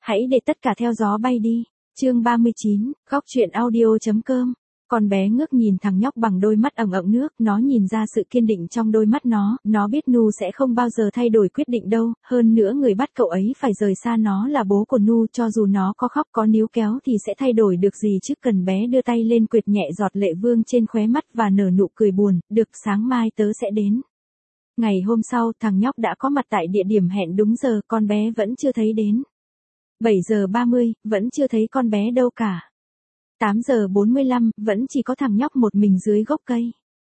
Hãy để tất cả theo gió bay đi. Chương 39, góc truyện audio.com. Con bé ngước nhìn thằng nhóc bằng đôi mắt ẩn ẩn nước, nó nhìn ra sự kiên định trong đôi mắt nó biết Nu sẽ không bao giờ thay đổi quyết định đâu, hơn nữa người bắt cậu ấy phải rời xa nó là bố của Nu, cho dù nó có khóc có níu kéo thì sẽ thay đổi được gì chứ. Cần bé đưa tay lên quệt nhẹ giọt lệ vương trên khóe mắt và nở nụ cười buồn, được, sáng mai tớ sẽ đến. Ngày hôm sau, thằng nhóc đã có mặt tại địa điểm hẹn đúng giờ, con bé vẫn chưa thấy đến. 7 giờ 30, vẫn chưa thấy con bé đâu cả. 8 giờ 45, vẫn chỉ có thằng nhóc một mình dưới gốc cây.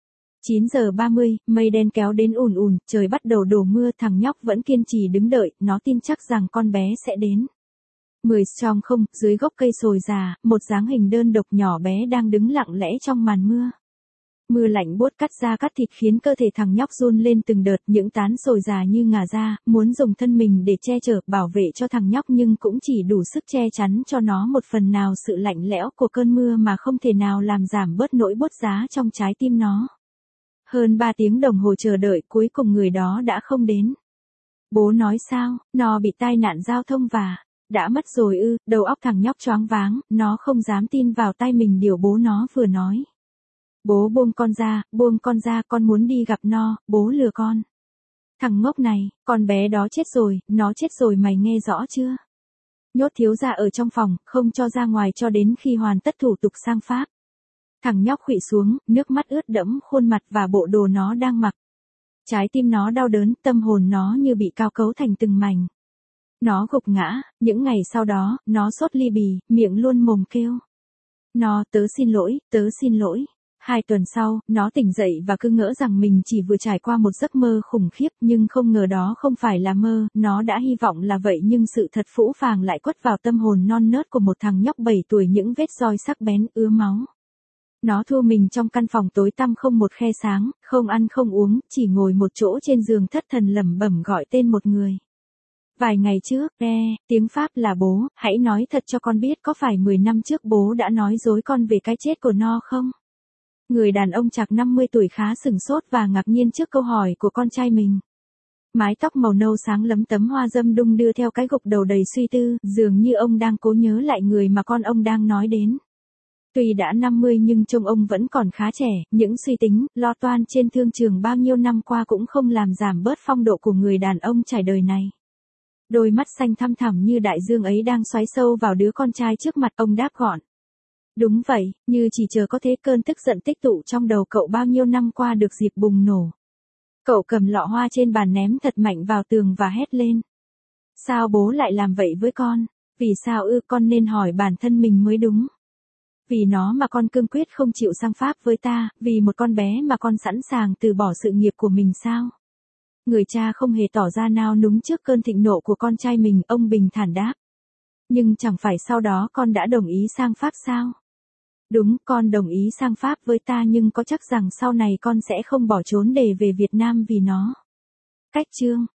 9 giờ 30, mây đen kéo đến ùn ùn, trời bắt đầu đổ mưa, thằng nhóc vẫn kiên trì đứng đợi, nó tin chắc rằng con bé sẽ đến. 10 trong không, dưới gốc cây sồi già, một dáng hình đơn độc nhỏ bé đang đứng lặng lẽ trong màn mưa. Mưa lạnh buốt cắt da cắt thịt khiến cơ thể thằng nhóc run lên từng đợt, những tán sồi già như ngả ra, muốn dùng thân mình để che chở, bảo vệ cho thằng nhóc nhưng cũng chỉ đủ sức che chắn cho nó một phần nào sự lạnh lẽo của cơn mưa mà không thể nào làm giảm bớt nỗi buốt giá trong trái tim nó. Hơn 3 tiếng đồng hồ chờ đợi, cuối cùng người đó đã không đến. Bố nói sao, nó bị tai nạn giao thông và đã mất rồi ư? Đầu óc thằng nhóc choáng váng, nó không dám tin vào tai mình điều bố nó vừa nói. Bố buông con ra, con muốn đi gặp nó, bố lừa con. Thằng ngốc này, con bé đó chết rồi, nó chết rồi, mày nghe rõ chưa? Nhốt thiếu gia ở trong phòng, không cho ra ngoài cho đến khi hoàn tất thủ tục sang Pháp. Thằng nhóc khuỵu xuống, nước mắt ướt đẫm khuôn mặt và bộ đồ nó đang mặc. Trái tim nó đau đớn, tâm hồn nó như bị cao cấu thành từng mảnh. Nó gục ngã, những ngày sau đó, nó sốt ly bì, miệng luôn mồm kêu. Tớ xin lỗi. 2 tuần sau, nó tỉnh dậy và cứ ngỡ rằng mình chỉ vừa trải qua một giấc mơ khủng khiếp, nhưng không ngờ đó không phải là mơ, nó đã hy vọng là vậy nhưng sự thật phũ phàng lại quất vào tâm hồn non nớt của một thằng nhóc 7 tuổi, những vết roi sắc bén ứa máu. Nó thu mình trong căn phòng tối tăm không một khe sáng, không ăn không uống, chỉ ngồi một chỗ trên giường thất thần lẩm bẩm gọi tên một người. Vài ngày trước, tiếng Pháp là bố, hãy nói thật cho con biết có phải 10 năm trước bố đã nói dối con về cái chết của nó không? Người đàn ông chạc 50 tuổi khá sửng sốt và ngạc nhiên trước câu hỏi của con trai mình. Mái tóc màu nâu sáng lấm tấm hoa dâm đung đưa theo cái gục đầu đầy suy tư, dường như ông đang cố nhớ lại người mà con ông đang nói đến. Tuy đã 50 nhưng trông ông vẫn còn khá trẻ, những suy tính, lo toan trên thương trường bao nhiêu năm qua cũng không làm giảm bớt phong độ của người đàn ông trải đời này. Đôi mắt xanh thăm thẳm như đại dương ấy đang xoáy sâu vào đứa con trai trước mặt, ông đáp gọn. Đúng vậy, như chỉ chờ có thế cơn tức giận tích tụ trong đầu cậu bao nhiêu năm qua được dịp bùng nổ. Cậu cầm lọ hoa trên bàn ném thật mạnh vào tường và hét lên. Sao bố lại làm vậy với con? Vì sao ư? Con nên hỏi bản thân mình mới đúng. Vì nó mà con cương quyết không chịu sang Pháp với ta, vì một con bé mà con sẵn sàng từ bỏ sự nghiệp của mình sao? Người cha không hề tỏ ra nao núng trước cơn thịnh nộ của con trai mình, ông bình thản đáp. Nhưng chẳng phải sau đó con đã đồng ý sang Pháp sao? Đúng, con đồng ý sang Pháp với ta nhưng có chắc rằng sau này con sẽ không bỏ trốn để về Việt Nam vì nó. Cách chương